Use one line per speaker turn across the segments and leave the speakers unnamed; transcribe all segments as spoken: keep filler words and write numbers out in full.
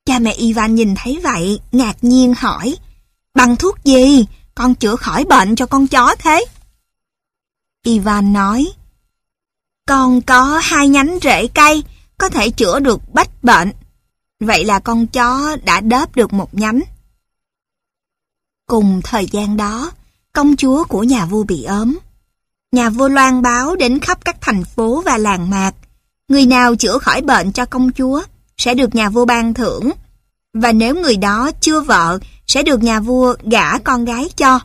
Cha mẹ Ivan nhìn thấy vậy, ngạc nhiên hỏi, bằng thuốc gì con chữa khỏi bệnh cho con chó thế? Ivan nói, con có hai nhánh rễ cây, có thể chữa được bách bệnh. Vậy là con chó đã đớp được một nhánh. Cùng thời gian đó, công chúa của nhà vua bị ốm. Nhà vua loan báo đến khắp các thành phố và làng mạc. Người nào chữa khỏi bệnh cho công chúa sẽ được nhà vua ban thưởng. Và nếu người đó chưa vợ, sẽ được nhà vua gả con gái cho.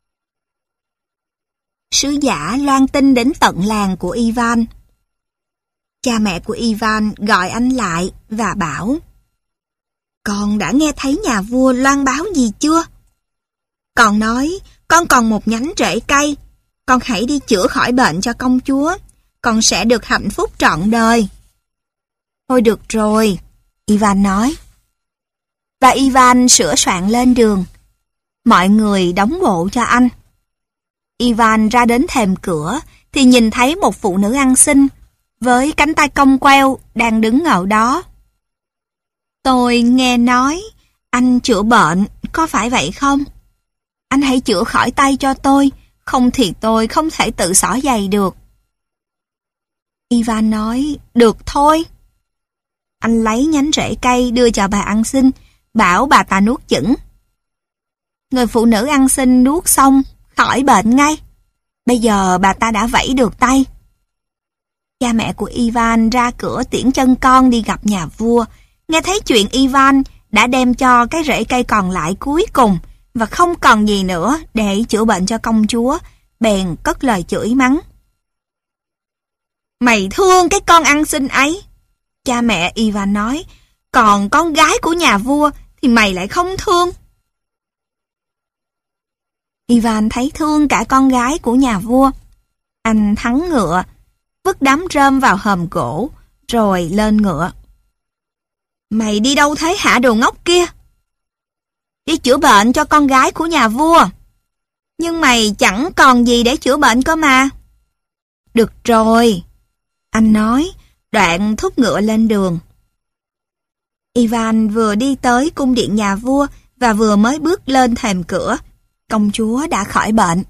Sứ giả loan tin đến tận làng của Ivan. Cha mẹ của Ivan gọi anh lại và bảo, con đã nghe thấy nhà vua loan báo gì chưa? Con nói, con còn một nhánh rễ cây, con hãy đi chữa khỏi bệnh cho công chúa, con sẽ được hạnh phúc trọn đời. Thôi được rồi, Ivan nói. Và Ivan sửa soạn lên đường. Mọi người đóng bộ cho anh. Ivan ra đến thềm cửa thì nhìn thấy một phụ nữ ăn xin với cánh tay cong queo đang đứng ở đó. Tôi nghe nói anh chữa bệnh, có phải vậy không? Anh hãy chữa khỏi tay cho tôi, không thì tôi không thể tự xỏ giày được. Ivan nói, được thôi. Anh lấy nhánh rễ cây đưa cho bà ăn xin, bảo bà ta nuốt chửng. Người phụ nữ ăn xin nuốt xong, khỏi bệnh ngay. Bây giờ bà ta đã vẫy được tay. Cha mẹ của Ivan ra cửa tiễn chân con đi gặp nhà vua. Nghe thấy chuyện Ivan đã đem cho cái rễ cây còn lại cuối cùng và không còn gì nữa để chữa bệnh cho công chúa, bèn cất lời chửi mắng. Mày thương cái con ăn xin ấy. Cha mẹ Ivan nói, còn con gái của nhà vua thì mày lại không thương. Ivan thấy thương cả con gái của nhà vua. Anh thắng ngựa, vứt đám rơm vào hòm gỗ, rồi lên ngựa. Mày đi đâu thế hả đồ ngốc kia? Đi chữa bệnh cho con gái của nhà vua. Nhưng mày chẳng còn gì để chữa bệnh cơ mà. Được rồi, anh nói, đoạn thúc ngựa lên đường. Ivan vừa đi tới cung điện nhà vua và vừa mới bước lên thềm cửa, công chúa đã khỏi bệnh.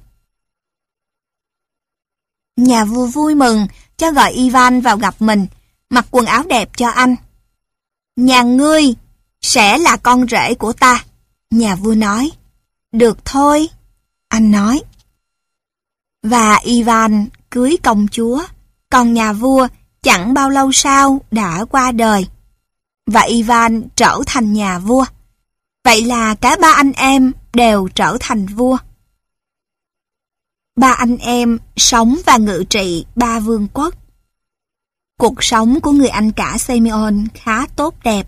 Nhà vua vui mừng cho gọi Ivan vào gặp mình, mặc quần áo đẹp cho anh. Nhà ngươi sẽ là con rể của ta, nhà vua nói. Được thôi, anh nói. Và Ivan cưới công chúa, còn nhà vua chẳng bao lâu sau đã qua đời. Và Ivan trở thành nhà vua. Vậy là cả ba anh em đều trở thành vua. Ba anh em sống và ngự trị ba vương quốc. Cuộc sống của người anh cả Simeon khá tốt đẹp.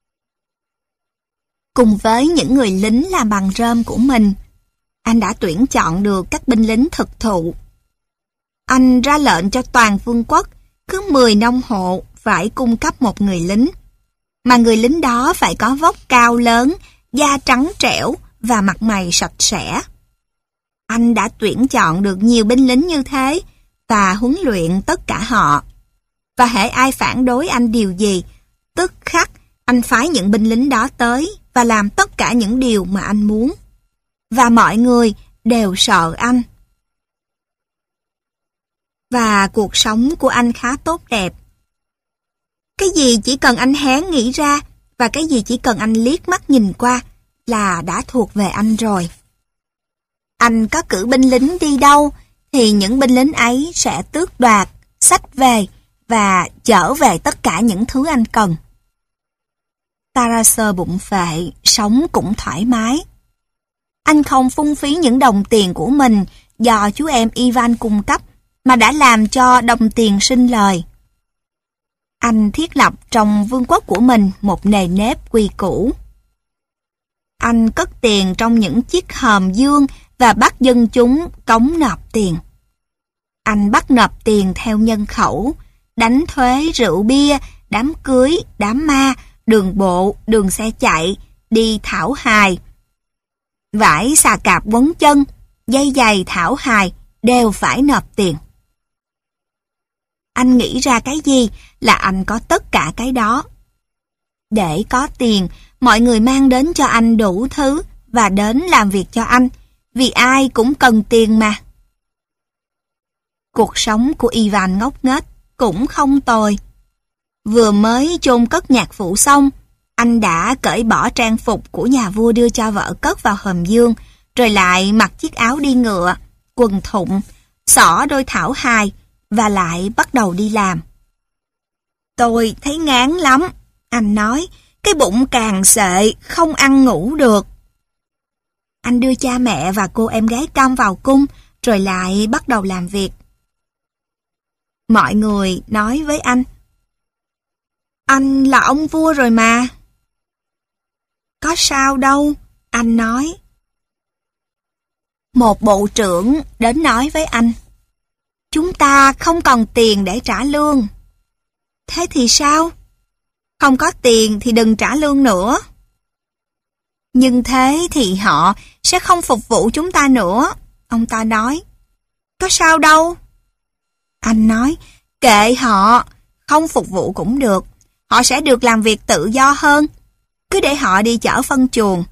Cùng với những người lính làm bằng rơm của mình, anh đã tuyển chọn được các binh lính thực thụ. Anh ra lệnh cho toàn vương quốc, cứ mười nông hộ phải cung cấp một người lính. Mà người lính đó phải có vóc cao lớn, da trắng trẻo và mặt mày sạch sẽ. Anh đã tuyển chọn được nhiều binh lính như thế và huấn luyện tất cả họ. Và hễ ai phản đối anh điều gì, tức khắc anh phái những binh lính đó tới và làm tất cả những điều mà anh muốn. Và mọi người đều sợ anh. Và cuộc sống của anh khá tốt đẹp. Cái gì chỉ cần anh hén nghĩ ra và cái gì chỉ cần anh liếc mắt nhìn qua là đã thuộc về anh rồi. Anh có cử binh lính đi đâu thì những binh lính ấy sẽ tước đoạt, xách về và chở về tất cả những thứ anh cần. Tarasơ bụng phệ, sống cũng thoải mái. Anh không phung phí những đồng tiền của mình do chú em Ivan cung cấp, mà đã làm cho đồng tiền sinh lời. Anh thiết lập trong vương quốc của mình một nề nếp quy củ. Anh cất tiền trong những chiếc hòm dương và bắt dân chúng cống nộp tiền. Anh bắt nộp tiền theo nhân khẩu, đánh thuế rượu bia, đám cưới, đám ma, đường bộ, đường xe chạy, đi thảo hài. Vải xà cạp quấn chân, dây giày thảo hài đều phải nộp tiền. Anh nghĩ ra cái gì là anh có tất cả cái đó. Để có tiền, mọi người mang đến cho anh đủ thứ và đến làm việc cho anh, vì ai cũng cần tiền mà. Cuộc sống của Ivan ngốc nghếch cũng không tồi. Vừa mới chôn cất nhạc phụ xong, anh đã cởi bỏ trang phục của nhà vua đưa cho vợ cất vào hòm dương, rồi lại mặc chiếc áo đi ngựa, quần thụng, xỏ đôi thảo hài và lại bắt đầu đi làm. Tôi thấy ngán lắm, anh nói, cái bụng càng xệ, không ăn ngủ được. Anh đưa cha mẹ và cô em gái cam vào cung, rồi lại bắt đầu làm việc. Mọi người nói với anh, anh là ông vua rồi mà. Có sao đâu, anh nói. Một bộ trưởng đến nói với anh, chúng ta không còn tiền để trả lương. Thế thì sao? Không có tiền thì đừng trả lương nữa. Nhưng thế thì họ sẽ không phục vụ chúng ta nữa, ông ta nói. Có sao đâu? Anh nói, kệ họ, không phục vụ cũng được. Họ sẽ được làm việc tự do hơn. Cứ để họ đi chở phân chuồng.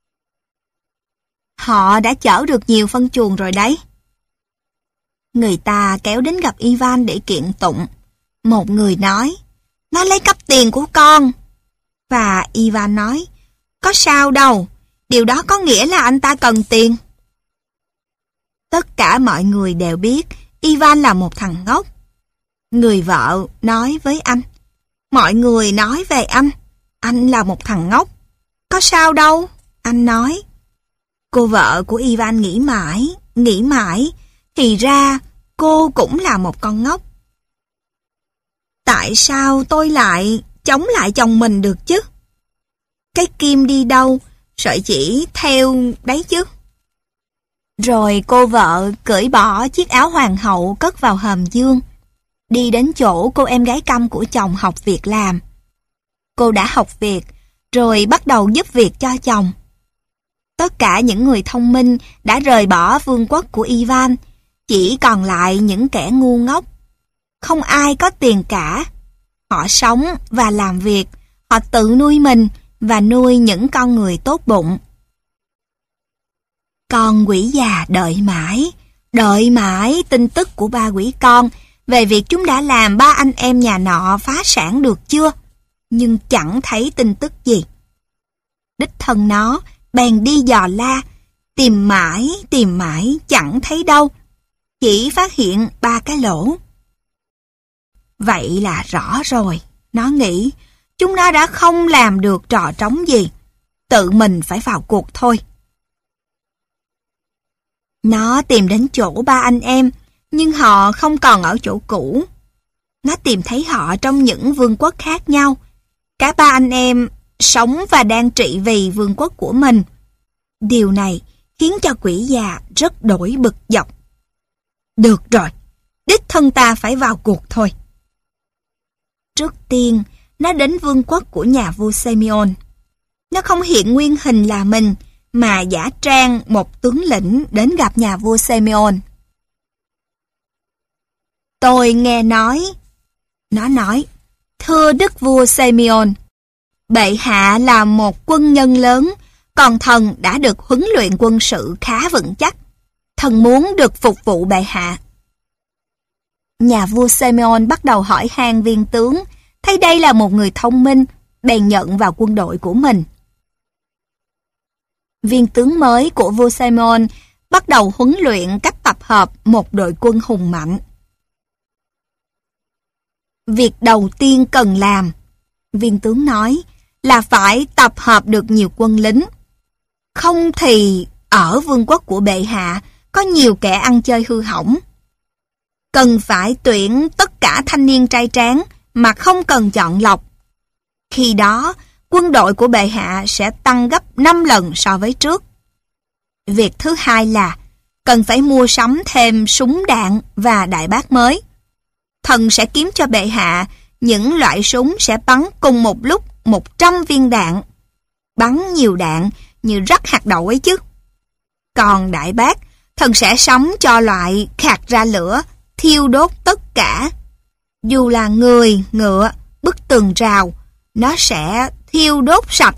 Họ đã chở được nhiều phân chuồng rồi đấy. Người ta kéo đến gặp Ivan để kiện tụng. Một người nói, nó lấy cắp tiền của con. Và Ivan nói, có sao đâu, điều đó có nghĩa là anh ta cần tiền. Tất cả mọi người đều biết Ivan là một thằng ngốc. Người vợ nói với anh, mọi người nói về anh, anh là một thằng ngốc. Có sao đâu, anh nói. Cô vợ của Ivan nghĩ mãi, nghĩ mãi, thì ra cô cũng là một con ngốc. Tại sao tôi lại chống lại chồng mình được chứ? Cái kim đi đâu, sợi chỉ theo đấy chứ. Rồi cô vợ cởi bỏ chiếc áo hoàng hậu cất vào hòm dương, đi đến chỗ cô em gái câm của chồng học việc làm. Cô đã học việc, rồi bắt đầu giúp việc cho chồng. Tất cả những người thông minh đã rời bỏ vương quốc của Ivan, chỉ còn lại những kẻ ngu ngốc. Không ai có tiền cả. Họ sống và làm việc, họ tự nuôi mình và nuôi những con người tốt bụng. Con quỷ già đợi mãi, đợi mãi tin tức của ba quỷ con về việc chúng đã làm ba anh em nhà nọ phá sản được chưa, nhưng chẳng thấy tin tức gì. Đích thân nó bèn đi dò la, tìm mãi, tìm mãi, chẳng thấy đâu, chỉ phát hiện ba cái lỗ. Vậy là rõ rồi, nó nghĩ, chúng nó đã không làm được trò trống gì, tự mình phải vào cuộc thôi. Nó tìm đến chỗ ba anh em, nhưng họ không còn ở chỗ cũ. Nó tìm thấy họ trong những vương quốc khác nhau. Cả ba anh em sống và đang trị vì vương quốc của mình. Điều này khiến cho quỷ già rất đổi bực dọc. Được rồi, đích thân ta phải vào cuộc thôi. Trước tiên, nó đến vương quốc của nhà vua Simeon. Nó không hiện nguyên hình là mình, mà giả trang một tướng lĩnh đến gặp nhà vua Simeon. Tôi nghe nói, nó nói, thưa đức vua Simeon, bệ hạ là một quân nhân lớn, còn thần đã được huấn luyện quân sự khá vững chắc. Thần muốn được phục vụ bệ hạ. Nhà vua Simeon bắt đầu hỏi han viên tướng, thấy đây là một người thông minh, bèn nhận vào quân đội của mình. Viên tướng mới của vua Simeon bắt đầu huấn luyện cách tập hợp một đội quân hùng mạnh. Việc đầu tiên cần làm, viên tướng nói, là phải tập hợp được nhiều quân lính. Không thì ở vương quốc của bệ hạ có nhiều kẻ ăn chơi hư hỏng. Cần phải tuyển tất cả thanh niên trai tráng mà không cần chọn lọc. Khi đó, quân đội của bệ hạ sẽ tăng gấp năm lần so với trước. Việc thứ hai là cần phải mua sắm thêm súng đạn và đại bác mới. Thần sẽ kiếm cho bệ hạ những loại súng sẽ bắn cùng một lúc một trăm viên đạn. Bắn nhiều đạn như rắc hạt đậu ấy chứ. Còn đại bác, thần sẽ sắm cho loại khạc ra lửa, thiêu đốt tất cả. Dù là người, ngựa, bức tường rào, nó sẽ thiêu đốt sạch.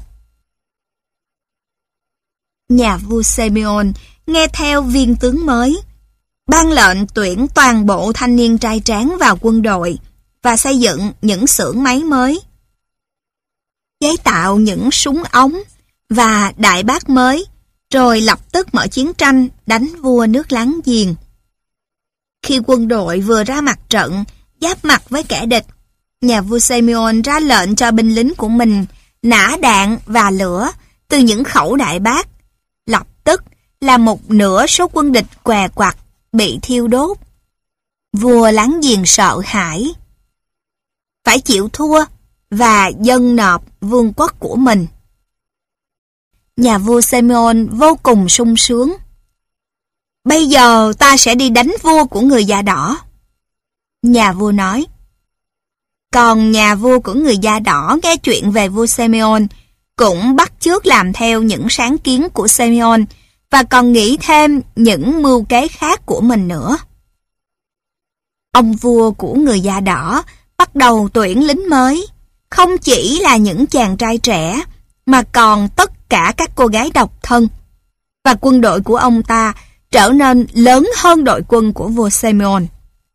Nhà vua Simeon nghe theo viên tướng mới, ban lệnh tuyển toàn bộ thanh niên trai tráng vào quân đội và xây dựng những xưởng máy mới, chế tạo những súng ống và đại bác mới, rồi lập tức mở chiến tranh đánh vua nước láng giềng. Khi quân đội vừa ra mặt trận, giáp mặt với kẻ địch, nhà vua Simeon ra lệnh cho binh lính của mình nã đạn và lửa từ những khẩu đại bác. Lập tức là một nửa số quân địch què quặt bị thiêu đốt. Vua láng giềng sợ hãi, phải chịu thua và dâng nộp vương quốc của mình. Nhà vua Simeon vô cùng sung sướng. Bây giờ ta sẽ đi đánh vua của người da đỏ. Nhà vua nói. Còn nhà vua của người da đỏ nghe chuyện về vua Simeon cũng bắt chước làm theo những sáng kiến của Simeon và còn nghĩ thêm những mưu kế khác của mình nữa. Ông vua của người da đỏ bắt đầu tuyển lính mới, không chỉ là những chàng trai trẻ mà còn tất cả các cô gái độc thân. Và quân đội của ông ta trở nên lớn hơn đội quân của vua Simeon.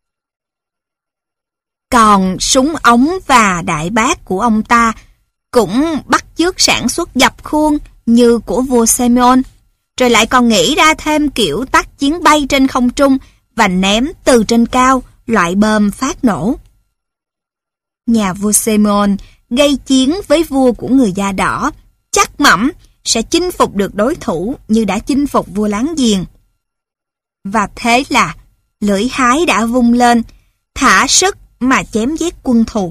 Còn súng ống và đại bác của ông ta cũng bắt chước sản xuất dập khuôn như của vua Simeon, rồi lại còn nghĩ ra thêm kiểu tác chiến bay trên không trung và ném từ trên cao loại bom phát nổ. Nhà vua Simeon gây chiến với vua của người da đỏ, chắc mẩm sẽ chinh phục được đối thủ như đã chinh phục vua láng giềng. Và thế là lưỡi hái đã vung lên, thả sức mà chém giết quân thù.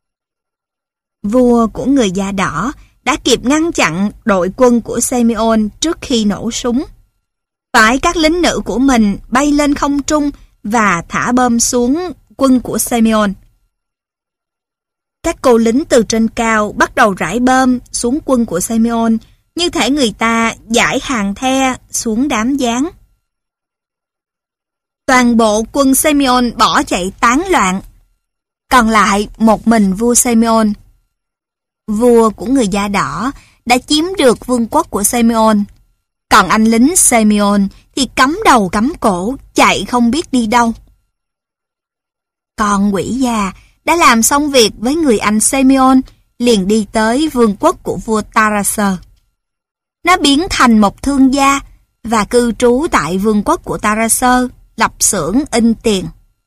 Vua của người da đỏ đã kịp ngăn chặn đội quân của Simeon trước khi nổ súng. Phải các lính nữ của mình bay lên không trung và thả bom xuống quân của Simeon. Các cô lính từ trên cao bắt đầu rải bom xuống quân của Simeon, như thể người ta dải hàng the xuống đám gián. Toàn bộ quân Simeon bỏ chạy tán loạn, còn lại một mình vua Simeon. Vua của người da đỏ đã chiếm được vương quốc của Simeon, còn anh lính Simeon thì cắm đầu cắm cổ chạy không biết đi đâu. Còn quỷ già đã làm xong việc với người anh Simeon, liền đi tới vương quốc của vua Tarasơ. Nó biến thành một thương gia và cư trú tại vương quốc của Tarasơ, lập xưởng in tiền.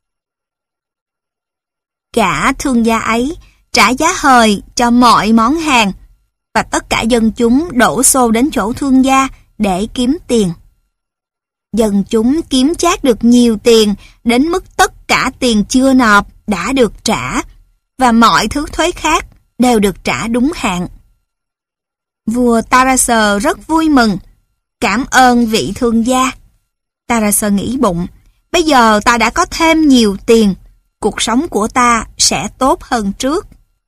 Gã thương gia ấy trả giá hời cho mọi món hàng, và tất cả dân chúng đổ xô đến chỗ thương gia để kiếm tiền. Dân chúng kiếm chác được nhiều tiền đến mức tất cả tiền chưa nộp đã được trả, và mọi thứ thuế khác đều được trả đúng hạn. Vua Tarasơ rất vui mừng, cảm ơn vị thương gia. Tarasơ nghĩ bụng, bây giờ ta đã có thêm nhiều tiền, cuộc sống của ta sẽ tốt hơn trước.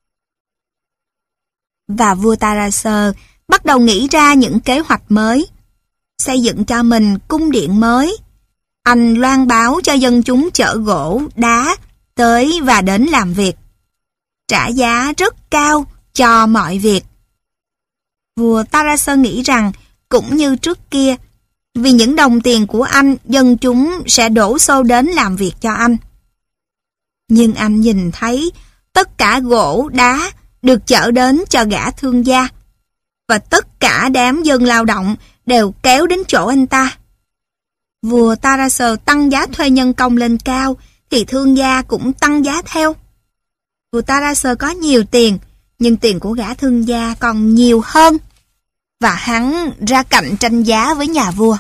Và vua Tarasơ bắt đầu nghĩ ra những kế hoạch mới, xây dựng cho mình cung điện mới. Anh loan báo cho dân chúng chở gỗ, đá tới và đến làm việc, trả giá rất cao cho mọi việc. Vua Tarasơ nghĩ rằng cũng như trước kia, vì những đồng tiền của anh, dân chúng sẽ đổ xô đến làm việc cho anh. Nhưng anh nhìn thấy tất cả gỗ, đá được chở đến cho gã thương gia, và tất cả đám dân lao động đều kéo đến chỗ anh ta. Vua Tarasơ tăng giá thuê nhân công lên cao, thì thương gia cũng tăng giá theo. Vua Tarasơ có nhiều tiền, nhưng tiền của gã thương gia còn nhiều hơn, và hắn ra cạnh tranh giá với nhà vua.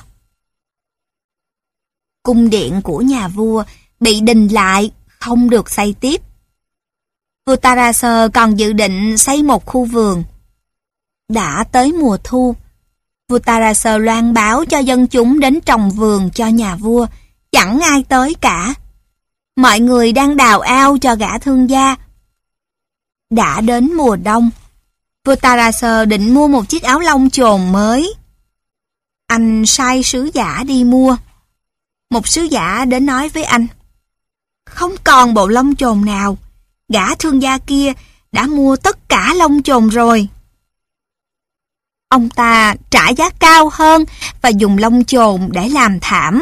Cung điện của nhà vua bị đình lại, không được xây tiếp. Vua Tarasơ còn dự định xây một khu vườn. Đã tới mùa thu, vua Tarasơ loan báo cho dân chúng đến trồng vườn cho nhà vua, chẳng ai tới cả. Mọi người đang đào ao cho gã thương gia. Đã đến mùa đông, vua Tarasơ định mua một chiếc áo lông chồn mới. Anh sai sứ giả đi mua. Một sứ giả đến nói với anh, không còn bộ lông chồn nào. Gã thương gia kia đã mua tất cả lông chồn rồi. Ông ta trả giá cao hơn và dùng lông chồn để làm thảm.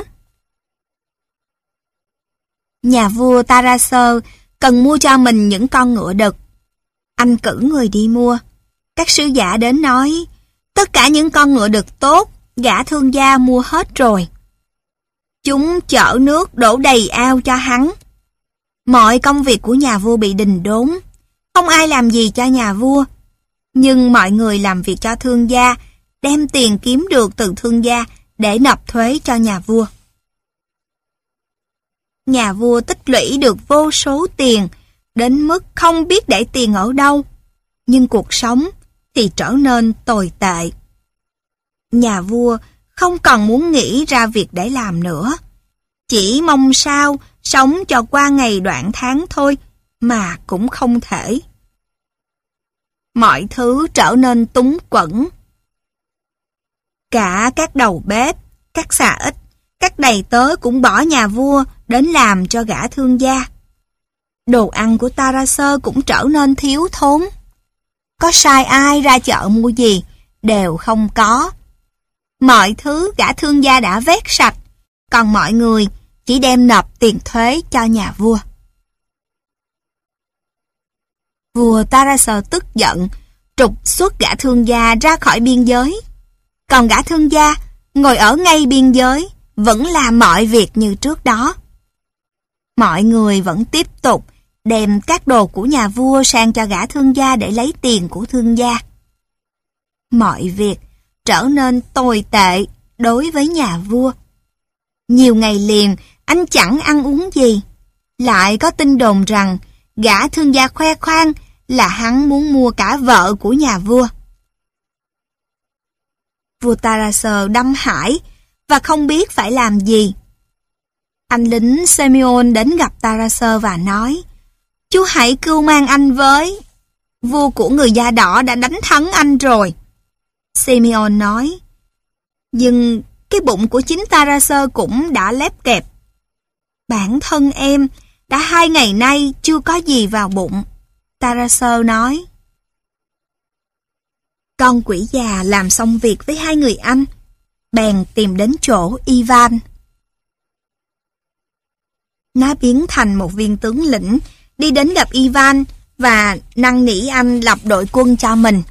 Nhà vua Tarasơ cần mua cho mình những con ngựa đực. Anh cử người đi mua. Các sứ giả đến nói, tất cả những con ngựa đực tốt, gã thương gia mua hết rồi. Chúng chở nước đổ đầy ao cho hắn. Mọi công việc của nhà vua bị đình đốn. Không ai làm gì cho nhà vua. Nhưng mọi người làm việc cho thương gia, đem tiền kiếm được từ thương gia để nộp thuế cho nhà vua. Nhà vua tích lũy được vô số tiền, đến mức không biết để tiền ở đâu. Nhưng cuộc sống thì trở nên tồi tệ. Nhà vua không còn muốn nghĩ ra việc để làm nữa. Chỉ mong sao sống cho qua ngày đoạn tháng thôi mà cũng không thể. Mọi thứ trở nên túng quẫn. Cả các đầu bếp, các xà ích, các đầy tớ cũng bỏ nhà vua đến làm cho gã thương gia. Đồ ăn của Tarasơ cũng trở nên thiếu thốn. Có sai ai ra chợ mua gì, đều không có. Mọi thứ gã thương gia đã vét sạch, còn mọi người chỉ đem nộp tiền thuế cho nhà vua. Vua Tarasơ tức giận, trục xuất gã thương gia ra khỏi biên giới. Còn gã thương gia ngồi ở ngay biên giới, vẫn làm mọi việc như trước đó. Mọi người vẫn tiếp tục đem các đồ của nhà vua sang cho gã thương gia để lấy tiền của thương gia. Mọi việc trở nên tồi tệ đối với nhà vua. Nhiều ngày liền anh chẳng ăn uống gì. Lại có tin đồn rằng gã thương gia khoe khoang là hắn muốn mua cả vợ của nhà vua. Vua Tarasơ đâm hải và không biết phải làm gì. Anh lính Simeon đến gặp Tarasơ và nói, chú hãy cưu mang anh với. Vua của người da đỏ đã đánh thắng anh rồi. Simeon nói, nhưng cái bụng của chính Tarasơ cũng đã lép kẹp. Bản thân em đã hai ngày nay chưa có gì vào bụng. Tarasơ nói. Con quỷ già làm xong việc với hai người anh, bèn tìm đến chỗ Ivan. Nó biến thành một viên tướng lĩnh, đi đến gặp Ivan và năn nỉ anh lập đội quân cho mình.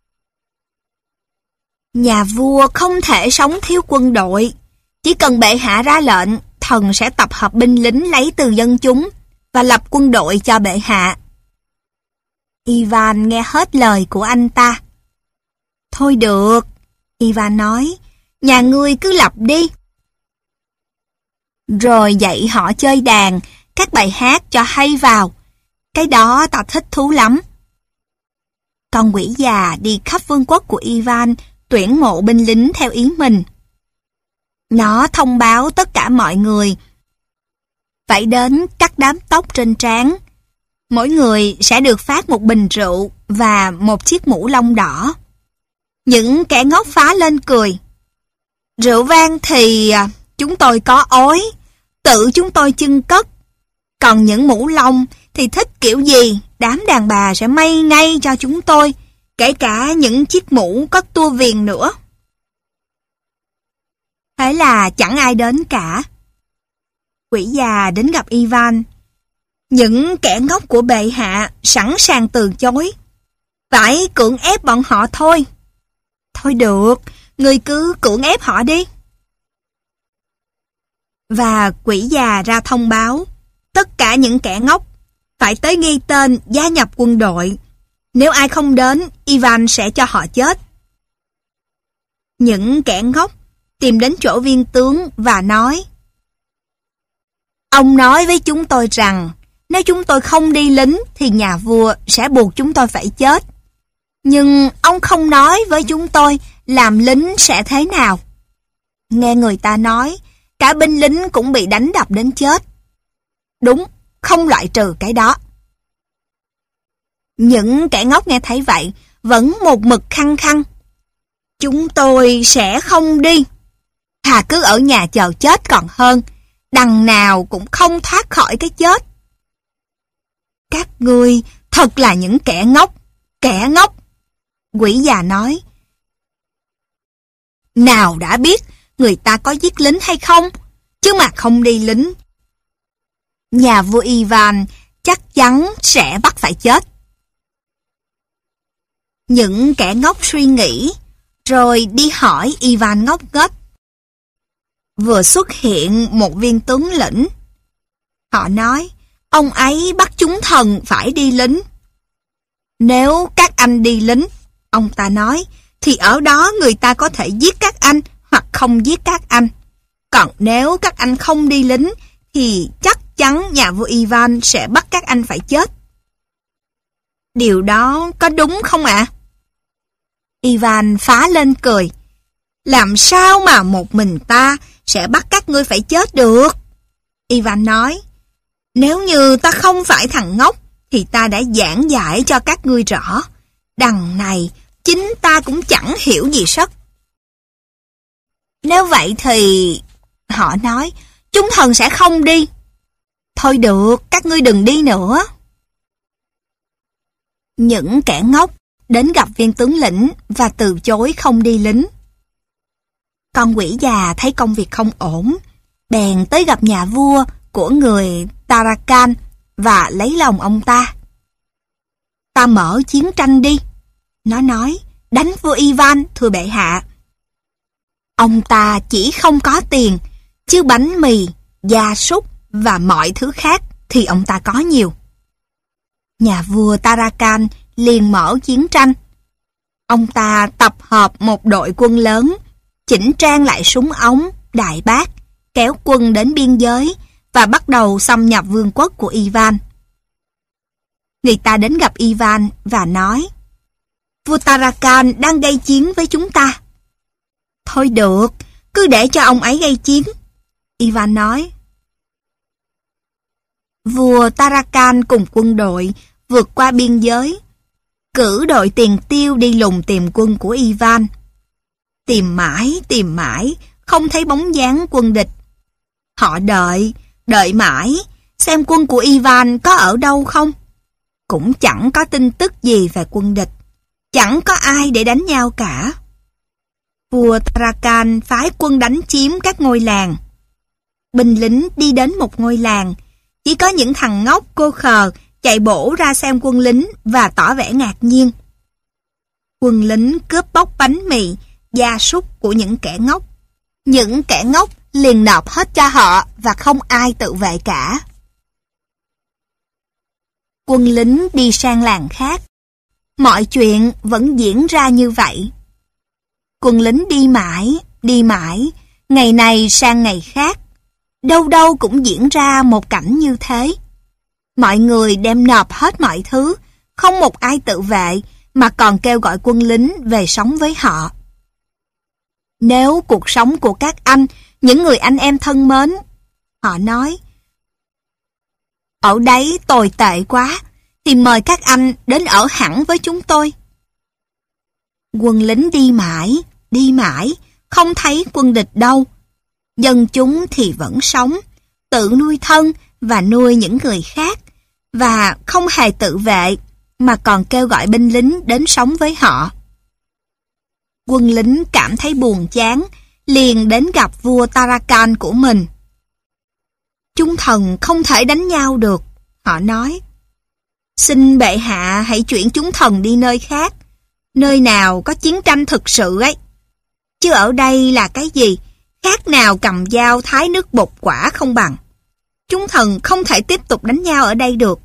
Nhà vua không thể sống thiếu quân đội. Chỉ cần bệ hạ ra lệnh, thần sẽ tập hợp binh lính lấy từ dân chúng và lập quân đội cho bệ hạ. Ivan nghe hết lời của anh ta. Thôi được, Ivan nói, nhà ngươi cứ lập đi. Rồi dạy họ chơi đàn, các bài hát cho hay vào. Cái đó ta thích thú lắm. Con quỷ già đi khắp vương quốc của Ivan, tuyển mộ binh lính theo ý mình. Nó thông báo tất cả mọi người phải đến cắt đám tóc trên trán. Mỗi người sẽ được phát một bình rượu và một chiếc mũ lông đỏ. Những kẻ ngốc phá lên cười. Rượu vang thì chúng tôi có ối, tự chúng tôi chưng cất. Còn những mũ lông thì thích kiểu gì, đám đàn bà sẽ may ngay cho chúng tôi, kể cả những chiếc mũ có tua viền nữa. Thế là chẳng ai đến cả. Quỷ già đến gặp Ivan. Những kẻ ngốc của bệ hạ sẵn sàng từ chối. Phải cưỡng ép bọn họ thôi. Thôi được, người cứ cưỡng ép họ đi. Và quỷ già ra thông báo, tất cả những kẻ ngốc phải tới ghi tên gia nhập quân đội. Nếu ai không đến, Ivan sẽ cho họ chết. Những kẻ ngốc tìm đến chỗ viên tướng và nói, ông nói với chúng tôi rằng nếu chúng tôi không đi lính thì nhà vua sẽ buộc chúng tôi phải chết. Nhưng ông không nói với chúng tôi làm lính sẽ thế nào. Nghe người ta nói, cả binh lính cũng bị đánh đập đến chết. Đúng, không loại trừ cái đó. Những kẻ ngốc nghe thấy vậy, vẫn một mực khăng khăng. Chúng tôi sẽ không đi. Thà cứ ở nhà chờ chết còn hơn, đằng nào cũng không thoát khỏi cái chết. Các ngươi Thật là những kẻ ngốc, kẻ ngốc. Quỷ già nói. Nào đã biết người ta có giết lính hay không, chứ mà không đi lính, nhà vua Ivan chắc chắn sẽ bắt phải chết. Những kẻ ngốc suy nghĩ, rồi đi hỏi Ivan ngốc nghếch. Vừa xuất hiện một viên tướng lĩnh. Họ nói, ông ấy bắt chúng thần phải đi lính. Nếu các anh đi lính, ông ta nói, thì ở đó người ta có thể giết các anh hoặc không giết các anh. Còn nếu các anh không đi lính, thì chắc chắn nhà vua Ivan sẽ bắt các anh phải chết. Điều đó có đúng không ạ? À? Ivan phá lên cười. Làm sao mà một mình ta sẽ bắt các ngươi phải chết được? Ivan nói, nếu như ta không phải thằng ngốc, thì ta đã giảng giải cho các ngươi rõ. Đằng này, chính ta cũng chẳng hiểu gì sất. Nếu vậy thì... Họ nói, chúng thần sẽ không đi. Thôi được, các ngươi đừng đi nữa. Những kẻ ngốc đến gặp viên tướng lĩnh và từ chối không đi lính. Con quỷ già thấy công việc không ổn, bèn tới gặp nhà vua của người Tarakan và lấy lòng ông ta. Ta mở chiến tranh đi. Nó nói, đánh vua Ivan, thưa bệ hạ. Ông ta chỉ không có tiền, chứ bánh mì, gia súc và mọi thứ khác thì ông ta có nhiều. Nhà vua Tarakan liền mở chiến tranh. Ông ta tập hợp một đội quân lớn, chỉnh trang lại súng ống, đại bác, kéo quân đến biên giới và bắt đầu xâm nhập vương quốc của Ivan. Người ta đến gặp Ivan và nói, vua Tarakan đang gây chiến với chúng ta. Thôi được, cứ để cho ông ấy gây chiến. Ivan nói. Vua Tarakan cùng quân đội vượt qua biên giới, cử đội tiền tiêu đi lùng tìm quân của Ivan. Tìm mãi, tìm mãi, không thấy bóng dáng quân địch. Họ đợi, đợi mãi, xem quân của Ivan có ở đâu không. Cũng chẳng có tin tức gì về quân địch, chẳng có ai để đánh nhau cả. Vua Tarakan phái quân đánh chiếm các ngôi làng. Binh lính đi đến một ngôi làng, chỉ có những thằng ngốc cô khờ chạy bổ ra xem quân lính và tỏ vẻ ngạc nhiên. Quân lính cướp bóc bánh mì, gia súc của những kẻ ngốc. Những kẻ ngốc liền nộp hết cho họ và không ai tự vệ cả. Quân lính đi sang làng khác. Mọi chuyện vẫn diễn ra như vậy. Quân lính đi mãi, đi mãi, ngày này sang ngày khác. Đâu đâu cũng diễn ra một cảnh như thế. Mọi người đem nộp hết mọi thứ, không một ai tự vệ, mà còn kêu gọi quân lính về sống với họ. Nếu cuộc sống của các anh, những người anh em thân mến, họ nói, ở đấy tồi tệ quá, thì mời các anh đến ở hẳn với chúng tôi. Quân lính đi mãi, đi mãi, không thấy quân địch đâu. Dân chúng thì vẫn sống, tự nuôi thân và nuôi những người khác, và không hề tự vệ, mà còn kêu gọi binh lính đến sống với họ. Quân lính cảm thấy buồn chán, liền đến gặp vua Tarakan của mình. Chúng thần không thể đánh nhau được, họ nói. Xin bệ hạ hãy chuyển chúng thần đi nơi khác, nơi nào có chiến tranh thực sự ấy. Chứ ở đây là cái gì, khác nào cầm dao thái nước bột quả không bằng. Chúng thần không thể tiếp tục đánh nhau ở đây được.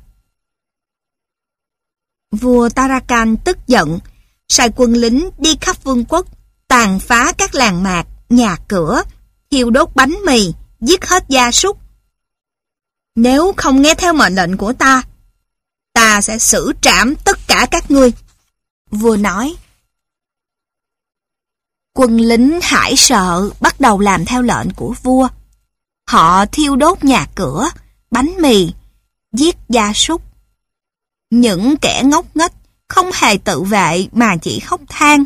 Vua Tarakan tức giận, sai quân lính đi khắp vương quốc, tàn phá các làng mạc, nhà cửa, thiêu đốt bánh mì, giết hết gia súc. Nếu không nghe theo mệnh lệnh của ta, ta sẽ xử trảm tất cả các ngươi. Vua nói. Quân lính hãi sợ bắt đầu làm theo lệnh của vua. Họ thiêu đốt nhà cửa, bánh mì, giết gia súc. Những kẻ ngốc nghếch không hề tự vệ mà chỉ khóc than.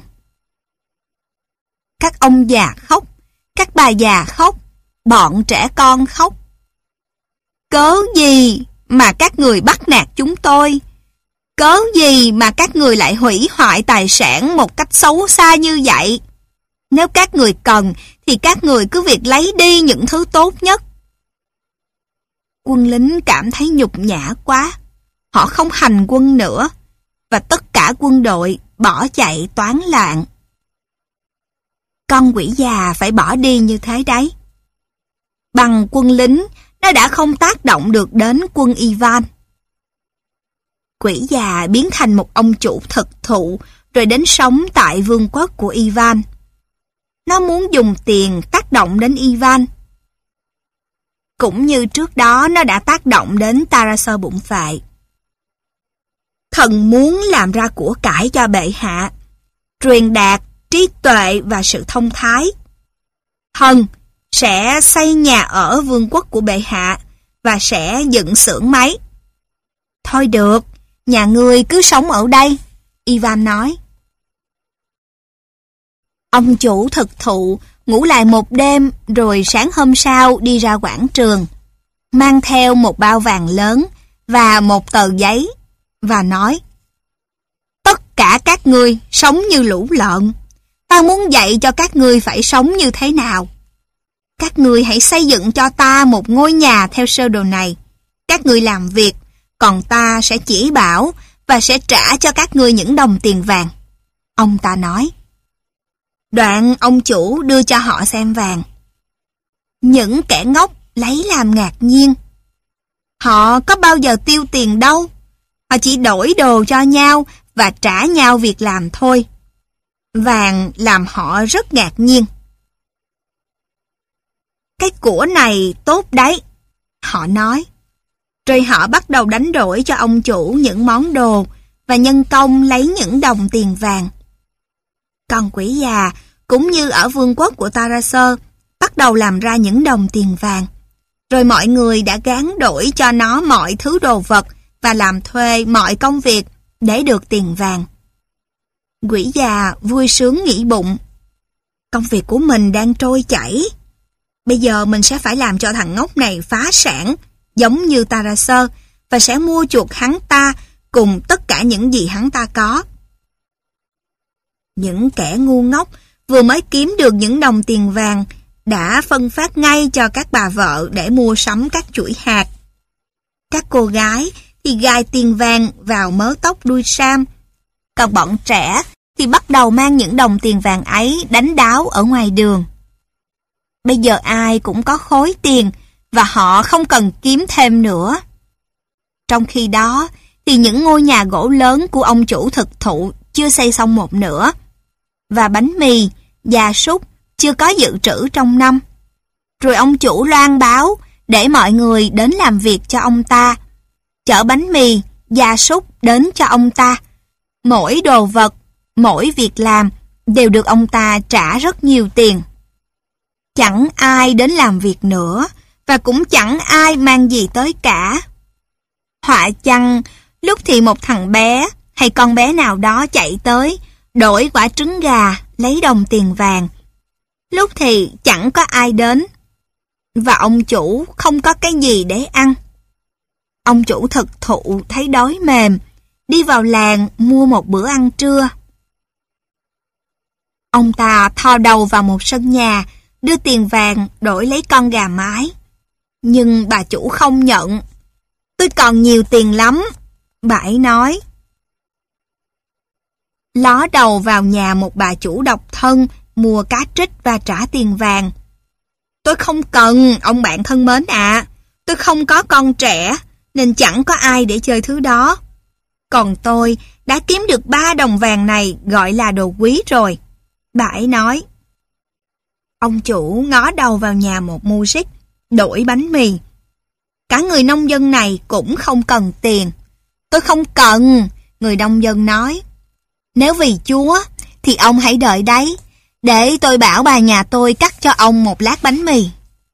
Các ông già khóc, các bà già khóc, bọn trẻ con khóc. Cớ gì mà các người bắt nạt chúng tôi? Cớ gì mà các người lại hủy hoại tài sản một cách xấu xa như vậy? Nếu các người cần, thì các người cứ việc lấy đi những thứ tốt nhất. Quân lính cảm thấy nhục nhã quá. Họ không hành quân nữa, và tất cả quân đội bỏ chạy toán loạn. Con quỷ già phải bỏ đi như thế đấy. Bằng quân lính, nó đã không tác động được đến quân Ivan. Quỷ già biến thành một ông chủ thực thụ, rồi đến sống tại vương quốc của Ivan. Nó muốn dùng tiền tác động đến Ivan. Cũng như trước đó nó đã tác động đến Tarasơ bụng phệ. Thần muốn làm ra của cải cho bệ hạ, truyền đạt trí tuệ và sự thông thái. Thần sẽ xây nhà ở vương quốc của bệ hạ và sẽ dựng xưởng máy. Thôi được, nhà ngươi cứ sống ở đây, Ivan nói. Ông chủ thực thụ ngủ lại một đêm rồi sáng hôm sau đi ra quảng trường, mang theo một bao vàng lớn và một tờ giấy và nói: tất cả các ngươi sống như lũ lợn. Ta muốn dạy cho các ngươi phải sống như thế nào. Các ngươi hãy xây dựng cho ta một ngôi nhà theo sơ đồ này. Các ngươi làm việc, còn ta sẽ chỉ bảo và sẽ trả cho các ngươi những đồng tiền vàng. Ông ta nói. Đoạn ông chủ đưa cho họ xem vàng. Những kẻ ngốc lấy làm ngạc nhiên. Họ có bao giờ tiêu tiền đâu. Họ chỉ đổi đồ cho nhau và trả nhau việc làm thôi. Vàng làm họ rất ngạc nhiên. Cái của này tốt đấy, họ nói. Rồi họ bắt đầu đánh đổi cho ông chủ những món đồ và nhân công lấy những đồng tiền vàng. Con quỷ già, cũng như ở vương quốc của Tarasơ, bắt đầu làm ra những đồng tiền vàng. Rồi mọi người đã gán đổi cho nó mọi thứ đồ vật và làm thuê mọi công việc để được tiền vàng. Quỷ già vui sướng nghĩ bụng. Công việc của mình đang trôi chảy. Bây giờ mình sẽ phải làm cho thằng ngốc này phá sản, giống như Tarasơ, và sẽ mua chuộc hắn ta cùng tất cả những gì hắn ta có. Những kẻ ngu ngốc vừa mới kiếm được những đồng tiền vàng đã phân phát ngay cho các bà vợ để mua sắm các chuỗi hạt. Các cô gái thì gài tiền vàng vào mớ tóc đuôi sam, còn bọn trẻ thì bắt đầu mang những đồng tiền vàng ấy đánh đáo ở ngoài đường. Bây giờ ai cũng có khối tiền và họ không cần kiếm thêm nữa. Trong khi đó thì những ngôi nhà gỗ lớn của ông chủ thực thụ chưa xây xong một nửa, và bánh mì, gia súc chưa có dự trữ trong năm. Rồi ông chủ loan báo để mọi người đến làm việc cho ông ta, chở bánh mì, gia súc đến cho ông ta. Mỗi đồ vật, mỗi việc làm đều được ông ta trả rất nhiều tiền. Chẳng ai đến làm việc nữa, và cũng chẳng ai mang gì tới cả. Họa chăng, lúc thì một thằng bé hay con bé nào đó chạy tới, đổi quả trứng gà, lấy đồng tiền vàng. Lúc thì chẳng có ai đến, và ông chủ không có cái gì để ăn. Ông chủ thực thụ thấy đói mềm, đi vào làng mua một bữa ăn trưa. Ông ta thò đầu vào một sân nhà, đưa tiền vàng đổi lấy con gà mái. Nhưng bà chủ không nhận. Tôi còn nhiều tiền lắm, bà ấy nói. Ló đầu vào nhà một bà chủ độc thân, mua cá trích và trả tiền vàng. Tôi không cần, ông bạn thân mến ạ. Tôi không có con trẻ, nên chẳng có ai để chơi thứ đó. Còn tôi đã kiếm được ba đồng vàng này gọi là đồ quý rồi, bà ấy nói. Ông chủ ngó đầu vào nhà một music, đổi bánh mì. Cả người nông dân này cũng không cần tiền. Tôi không cần, người nông dân nói. Nếu vì Chúa, thì ông hãy đợi đấy, để tôi bảo bà nhà tôi cắt cho ông một lát bánh mì.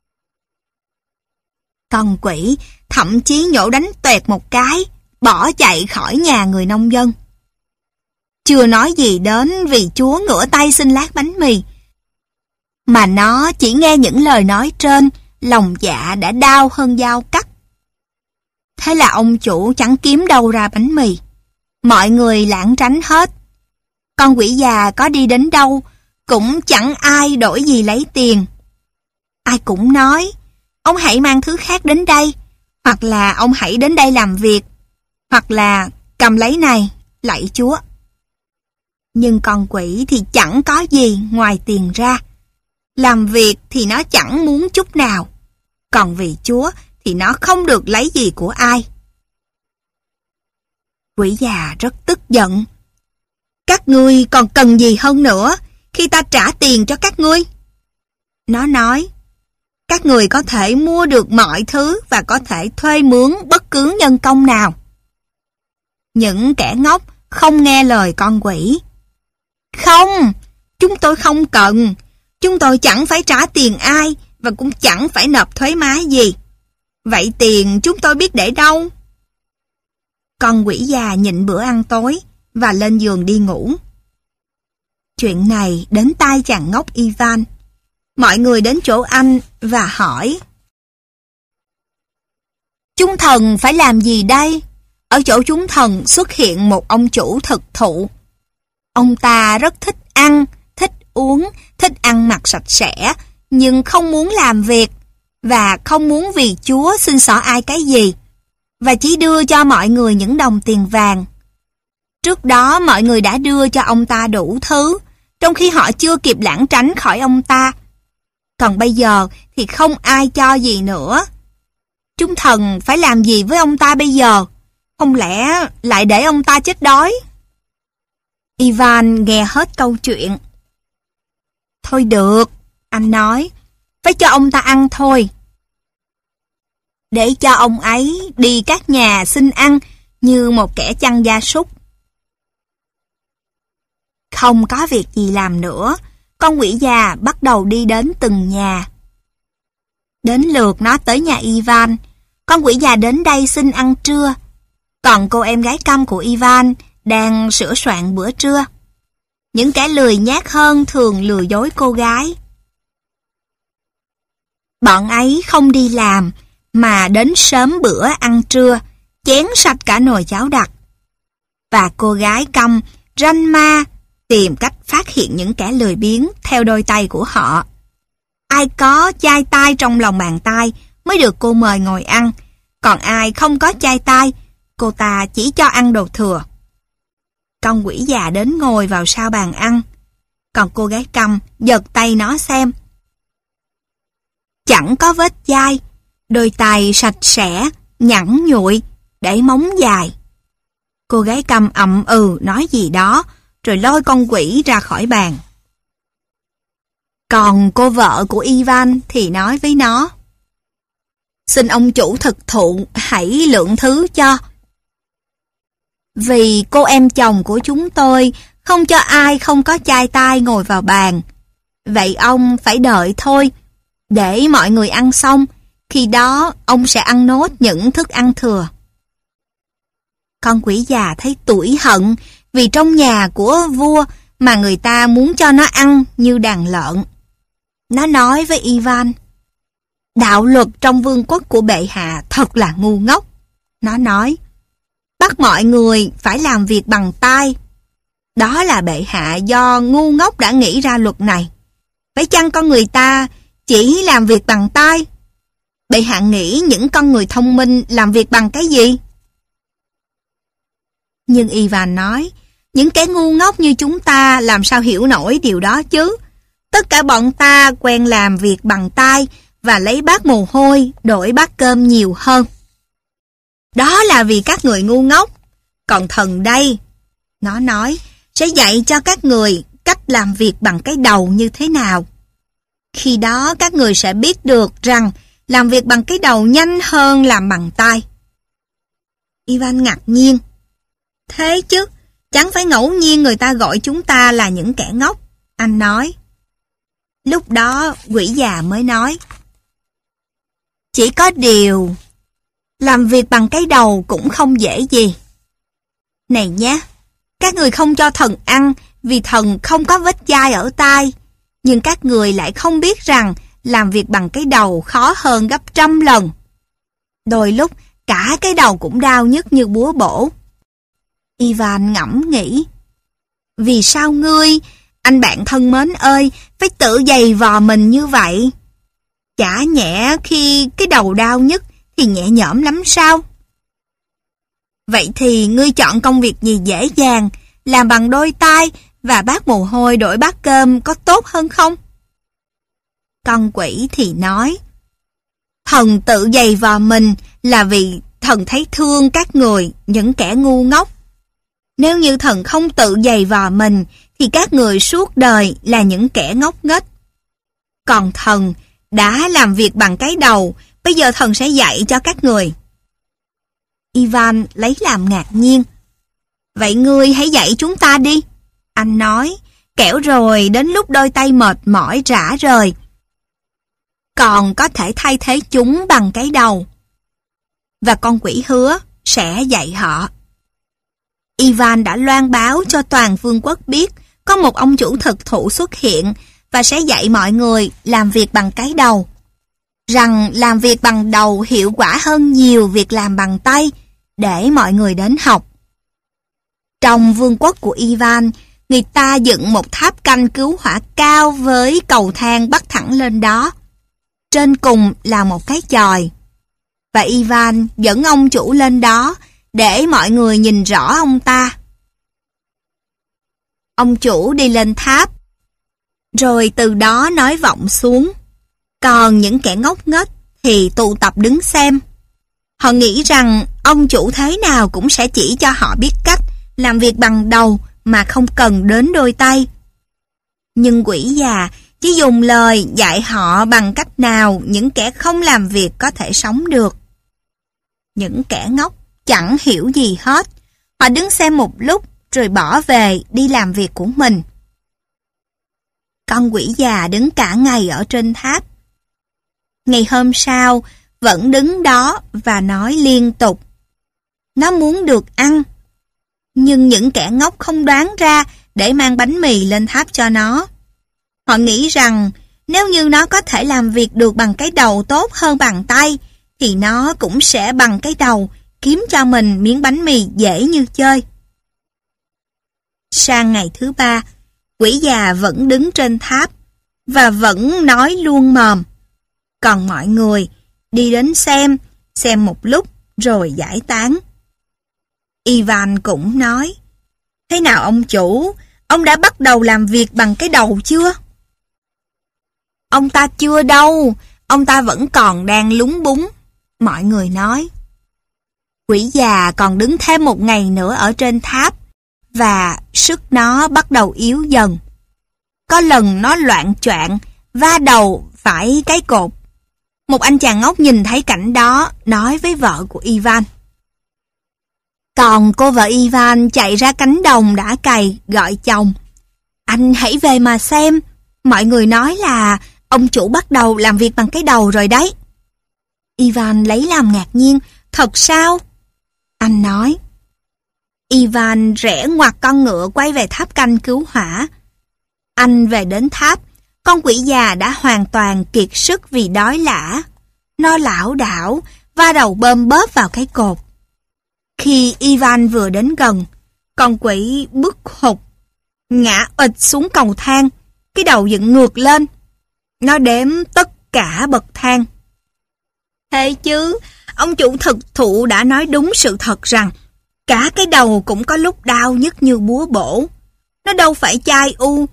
Con quỷ thậm chí nhổ đánh toẹt một cái, bỏ chạy khỏi nhà người nông dân. Chưa nói gì đến vì Chúa ngửa tay xin lát bánh mì, mà nó chỉ nghe những lời nói trên, lòng dạ đã đau hơn dao cắt. Thế là ông chủ chẳng kiếm đâu ra bánh mì. Mọi người lảng tránh hết. Con quỷ già có đi đến đâu, cũng chẳng ai đổi gì lấy tiền. Ai cũng nói, ông hãy mang thứ khác đến đây, hoặc là ông hãy đến đây làm việc, hoặc là cầm lấy này, lạy Chúa. Nhưng con quỷ thì chẳng có gì ngoài tiền ra. Làm việc thì nó chẳng muốn chút nào, còn vì Chúa thì nó không được lấy gì của ai. Quỷ già rất tức giận. Các ngươi còn cần gì hơn nữa khi ta trả tiền cho các ngươi? Nó nói, các người có thể mua được mọi thứ và có thể thuê mướn bất cứ nhân công nào. Những kẻ ngốc không nghe lời con quỷ. Không, chúng tôi không cần. Chúng tôi chẳng phải trả tiền ai và cũng chẳng phải nộp thuế má gì. Vậy tiền chúng tôi biết để đâu? Con quỷ già nhịn bữa ăn tối và lên giường đi ngủ. Chuyện này đến tai chàng ngốc Ivan. Mọi người đến chỗ anh và hỏi: chúng thần phải làm gì đây? Ở chỗ chúng thần xuất hiện một ông chủ thực thụ. Ông ta rất thích ăn, thích uống, thích ăn mặc sạch sẽ, nhưng không muốn làm việc, và không muốn vì Chúa xin xỏ ai cái gì, và chỉ đưa cho mọi người những đồng tiền vàng. Trước đó mọi người đã đưa cho ông ta đủ thứ, trong khi họ chưa kịp lảng tránh khỏi ông ta. Còn bây giờ thì không ai cho gì nữa. Chúng thần phải làm gì với ông ta bây giờ? Không lẽ lại để ông ta chết đói? Ivan nghe hết câu chuyện. Thôi được, anh nói, phải cho ông ta ăn thôi. Để cho ông ấy đi các nhà xin ăn như một kẻ chăn gia súc. Không có việc gì làm nữa, con quỷ già bắt đầu đi đến từng nhà. Đến lượt nó tới nhà Ivan. Con quỷ già đến đây xin ăn trưa, còn cô em gái câm của Ivan đang sửa soạn bữa trưa. Những kẻ lười nhác hơn thường lừa dối cô gái. Bọn ấy không đi làm, mà đến sớm bữa ăn trưa, chén sạch cả nồi cháo đặc. Và cô gái câm ranh ma tìm cách phát hiện những kẻ lười biếng theo đôi tay của họ. Ai có chai tai trong lòng bàn tay mới được cô mời ngồi ăn, còn ai không có chai tai, cô ta chỉ cho ăn đồ thừa. Con quỷ già đến ngồi vào sau bàn ăn, còn cô gái câm giật tay nó xem. Chẳng có vết chai, đôi tay sạch sẽ, nhẵn nhụi, để móng dài. Cô gái câm ậm ừ nói gì đó, rồi lôi con quỷ ra khỏi bàn. Còn cô vợ của Ivan thì nói với nó: xin ông chủ thực thụ hãy lượng thứ cho. Vì cô em chồng của chúng tôi không cho ai không có chai tai ngồi vào bàn. Vậy ông phải đợi thôi, để mọi người ăn xong, khi đó ông sẽ ăn nốt những thức ăn thừa. Con quỷ già thấy tủi hận vì trong nhà của vua mà người ta muốn cho nó ăn như đàn lợn. Nó nói với Ivan: đạo luật trong vương quốc của bệ hạ thật là ngu ngốc. Nó nói: bắt mọi người phải làm việc bằng tay. Đó là bệ hạ do ngu ngốc đã nghĩ ra luật này. Phải chăng con người ta chỉ làm việc bằng tay? Bệ hạ nghĩ những con người thông minh làm việc bằng cái gì? Nhưng Ivan nói: những kẻ ngu ngốc như chúng ta làm sao hiểu nổi điều đó chứ? Tất cả bọn ta quen làm việc bằng tay và lấy bát mồ hôi đổi bát cơm nhiều hơn. Đó là vì các người ngu ngốc. Còn thần đây, nó nói, sẽ dạy cho các người cách làm việc bằng cái đầu như thế nào. Khi đó các người sẽ biết được rằng làm việc bằng cái đầu nhanh hơn làm bằng tay. Ivan ngạc nhiên. Thế chứ, chẳng phải ngẫu nhiên người ta gọi chúng ta là những kẻ ngốc, anh nói. Lúc đó quỷ già mới nói: chỉ có điều, làm việc bằng cái đầu cũng không dễ gì. Này nhé, các người không cho thần ăn vì thần không có vết chai ở tai, nhưng các người lại không biết rằng làm việc bằng cái đầu khó hơn gấp trăm lần. Đôi lúc cả cái đầu cũng đau nhức như búa bổ. Ivan ngẫm nghĩ. Vì sao ngươi, anh bạn thân mến ơi, phải tự giày vò mình như vậy? Chả nhẽ khi cái đầu đau nhất thì nhẹ nhõm lắm sao? Vậy thì ngươi chọn công việc gì dễ dàng, làm bằng đôi tay và bát mồ hôi đổi bát cơm có tốt hơn không? Con quỷ thì nói, thần tự giày vò mình là vì thần thấy thương các người, những kẻ ngu ngốc. Nếu như thần không tự giày vò mình, thì các người suốt đời là những kẻ ngốc nghếch. Còn thần đã làm việc bằng cái đầu, bây giờ thần sẽ dạy cho các người. Ivan lấy làm ngạc nhiên. Vậy ngươi hãy dạy chúng ta đi. Anh nói, kẻo rồi đến lúc đôi tay mệt mỏi rã rời, còn có thể thay thế chúng bằng cái đầu. Và con quỷ hứa sẽ dạy họ. Ivan đã loan báo cho toàn vương quốc biết có một ông chủ thực thụ xuất hiện và sẽ dạy mọi người làm việc bằng cái đầu. Rằng làm việc bằng đầu hiệu quả hơn nhiều việc làm bằng tay, để mọi người đến học. Trong vương quốc của Ivan, người ta dựng một tháp canh cứu hỏa cao với cầu thang bắt thẳng lên đó. Trên cùng là một cái chòi. Và Ivan dẫn ông chủ lên đó để mọi người nhìn rõ ông ta. Ông chủ đi lên tháp, rồi từ đó nói vọng xuống. Còn những kẻ ngốc nghếch thì tụ tập đứng xem. Họ nghĩ rằng ông chủ thế nào cũng sẽ chỉ cho họ biết cách làm việc bằng đầu mà không cần đến đôi tay. Nhưng quỷ già chỉ dùng lời dạy họ bằng cách nào những kẻ không làm việc có thể sống được. Những kẻ ngốc chẳng hiểu gì hết. Họ đứng xem một lúc rồi bỏ về đi làm việc của mình. Con quỷ già đứng cả ngày ở trên tháp. Ngày hôm sau vẫn đứng đó và nói liên tục. Nó muốn được ăn. Nhưng những kẻ ngốc không đoán ra để mang bánh mì lên tháp cho nó. Họ nghĩ rằng nếu như nó có thể làm việc được bằng cái đầu tốt hơn bằng tay, thì nó cũng sẽ bằng cái đầu kiếm cho mình miếng bánh mì dễ như chơi. Sang ngày thứ ba, quỷ già vẫn đứng trên tháp và vẫn nói luôn mồm. Còn mọi người đi đến xem, xem một lúc rồi giải tán. Ivan cũng nói, thế nào ông chủ, ông đã bắt đầu làm việc bằng cái đầu chưa? Ông ta chưa đâu, ông ta vẫn còn đang lúng búng, mọi người nói. Quỷ già còn đứng thêm một ngày nữa ở trên tháp, và sức nó bắt đầu yếu dần. Có lần nó loạng choạng, va đầu phải cái cột. Một anh chàng ngốc nhìn thấy cảnh đó, nói với vợ của Ivan. Còn cô vợ Ivan chạy ra cánh đồng đã cày, gọi chồng. Anh hãy về mà xem, mọi người nói là ông chủ bắt đầu làm việc bằng cái đầu rồi đấy. Ivan lấy làm ngạc nhiên, thật sao? Anh nói. Ivan rẽ ngoặt con ngựa quay về tháp canh cứu hỏa. Anh về đến tháp, con quỷ già đã hoàn toàn kiệt sức vì đói lả. Nó lảo đảo, va đầu bơm bóp vào cái cột. Khi Ivan vừa đến gần, con quỷ bứt hụt, ngã ụt xuống cầu thang, cái đầu dựng ngược lên. Nó đếm tất cả bậc thang. Thế chứ, ông chủ thực thụ đã nói đúng sự thật rằng cả cái đầu cũng có lúc đau nhức như búa bổ. Nó đâu phải chai u.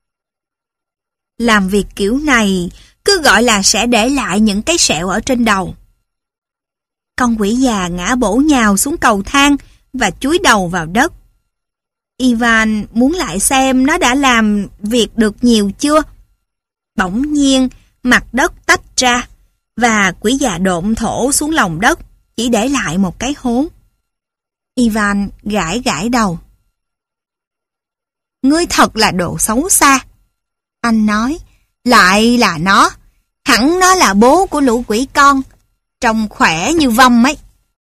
Làm việc kiểu này cứ gọi là sẽ để lại những cái sẹo ở trên đầu. Con quỷ già ngã bổ nhào xuống cầu thang và chúi đầu vào đất. Ivan muốn lại xem nó đã làm việc được nhiều chưa. Bỗng nhiên mặt đất tách ra và quỷ già độn thổ xuống lòng đất, chỉ để lại một cái hố. Ivan gãi gãi đầu. Ngươi thật là đồ xấu xa. Anh nói, lại là nó. Hẳn nó là bố của lũ quỷ con. Trông khỏe như vong ấy.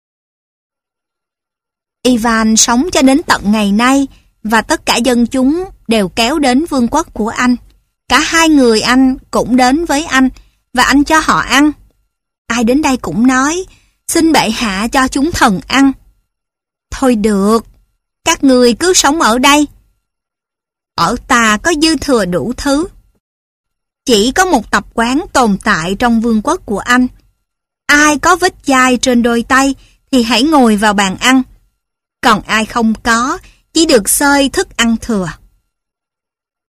Ivan sống cho đến tận ngày nay và tất cả dân chúng đều kéo đến vương quốc của anh. Cả hai người anh cũng đến với anh và anh cho họ ăn. Ai đến đây cũng nói, xin bệ hạ cho chúng thần ăn. Thôi được, Các người cứ sống ở đây. Ở ta có dư thừa đủ thứ. Chỉ có một tập quán tồn tại trong vương quốc của anh. Ai có vết chai trên đôi tay thì hãy ngồi vào bàn ăn. Còn ai không có, chỉ được xơi thức ăn thừa.